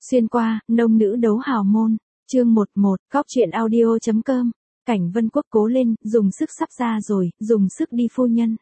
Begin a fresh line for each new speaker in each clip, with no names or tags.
Xuyên qua, nông nữ đấu hào môn, chương 11, cóc truyện audio.com, Cảnh Vân Quốc cố lên, dùng sức sắp ra rồi, dùng sức đi phu nhân.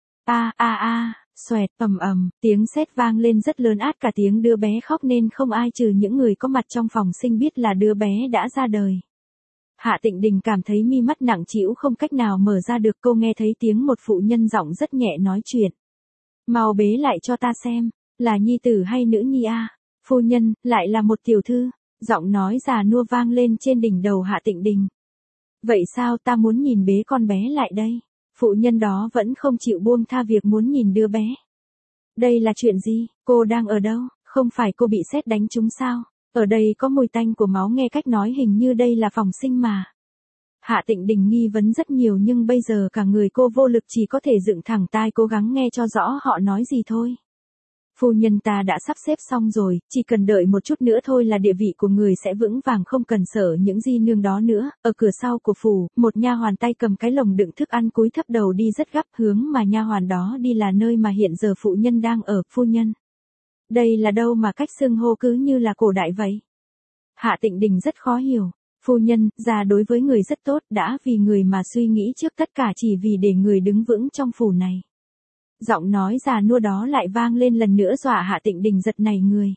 Xoẹt, tiếng sét vang lên rất lớn át cả tiếng đứa bé khóc nên không ai trừ những người có mặt trong phòng sinh biết là đứa bé đã ra đời. Hạ Tịnh Đình cảm thấy mi mắt nặng trĩu không cách nào mở ra được, cô nghe thấy tiếng một phụ nhân giọng rất nhẹ nói chuyện. Mau bế lại cho ta xem, là nhi tử hay nữ nhi a? Phu nhân, lại là một tiểu thư, giọng nói già nua vang lên trên đỉnh đầu Hạ Tịnh Đình. Vậy sao, ta muốn nhìn bế con bé lại đây? Phụ nhân đó vẫn không chịu buông tha việc muốn nhìn đứa bé. Đây là chuyện gì, cô đang ở đâu, không phải cô bị sét đánh trúng sao? Ở đây có mùi tanh của máu, nghe cách nói hình như đây là phòng sinh mà. Hạ Tịnh Đình nghi vấn rất nhiều nhưng bây giờ cả người cô vô lực, chỉ có thể dựng thẳng tai cố gắng nghe cho rõ họ nói gì thôi. Phu nhân, ta đã sắp xếp xong rồi, chỉ cần đợi một chút nữa thôi là địa vị của người sẽ vững vàng, không cần sợ những di nương đó nữa. Ở cửa sau của phủ, một nha hoàn tay cầm cái lồng đựng thức ăn cúi thấp đầu đi rất gấp, hướng mà nha hoàn đó đi là nơi mà hiện giờ phụ nhân đang ở. Phu nhân, đây là đâu mà cách xưng hô cứ như là cổ đại vậy? Hạ Tịnh Đình rất khó hiểu. Phu nhân, già đối với người rất tốt, đã vì người mà suy nghĩ trước tất cả chỉ vì để người đứng vững trong phủ này. Giọng nói già nua đó lại vang lên lần nữa dọa Hạ Tịnh Đình giật nảy người.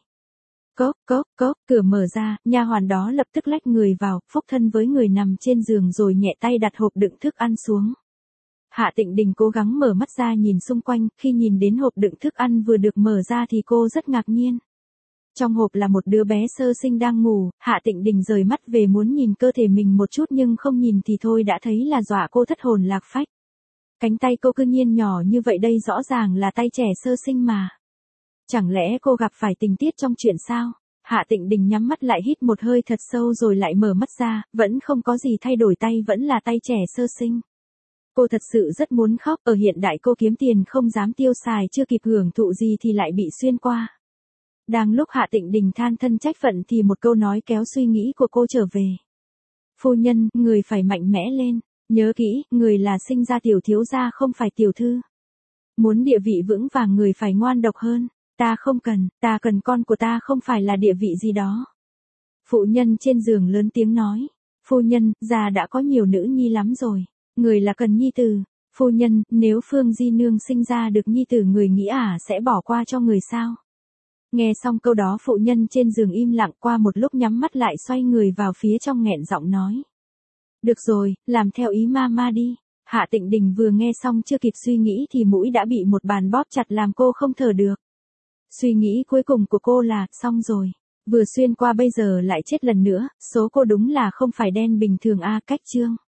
Cốc, cửa mở ra, nha hoàn đó lập tức lách người vào, phúc thân với người nằm trên giường rồi nhẹ tay đặt hộp đựng thức ăn xuống. Hạ Tịnh Đình cố gắng mở mắt ra nhìn xung quanh, khi nhìn đến hộp đựng thức ăn vừa được mở ra thì cô rất ngạc nhiên. Trong hộp là một đứa bé sơ sinh đang ngủ. Hạ Tịnh Đình rời mắt về muốn nhìn cơ thể mình một chút nhưng không nhìn thì thôi đã thấy là dọa cô thất hồn lạc phách. Cánh tay cô cứ nhiên nhỏ như vậy, đây rõ ràng là tay trẻ sơ sinh mà. Chẳng lẽ cô gặp phải tình tiết trong chuyện sao? Hạ Tịnh Đình nhắm mắt lại hít một hơi thật sâu rồi lại mở mắt ra, vẫn không có gì thay đổi, tay vẫn là tay trẻ sơ sinh. Cô thật sự rất muốn khóc, ở hiện đại cô kiếm tiền không dám tiêu xài, chưa kịp hưởng thụ gì thì lại bị xuyên qua. Đang lúc Hạ Tịnh Đình than thân trách phận thì một câu nói kéo suy nghĩ của cô trở về. Phu nhân, người phải mạnh mẽ lên. Nhớ kỹ, người là sinh ra tiểu thiếu gia không phải tiểu thư. Muốn địa vị vững vàng người phải ngoan độc hơn. Ta không cần, ta cần con của ta, không phải là địa vị gì đó. Phụ nhân trên giường lớn tiếng nói. Phu nhân, già đã có nhiều nữ nhi lắm rồi. Người là cần nhi tử. Phu nhân, nếu Phương Di Nương sinh ra được nhi tử, người nghĩ sẽ bỏ qua cho người sao? Nghe xong câu đó phụ nhân trên giường im lặng, qua một lúc nhắm mắt lại xoay người vào phía trong nghẹn giọng nói. Được rồi, làm theo ý mama đi. Hạ Tịnh Đình vừa nghe xong chưa kịp suy nghĩ thì mũi đã bị một bàn bóp chặt làm cô không thở được. Suy nghĩ cuối cùng của cô là, xong rồi. Vừa xuyên qua bây giờ lại chết lần nữa, số cô đúng là không phải đen bình thường. Cách chương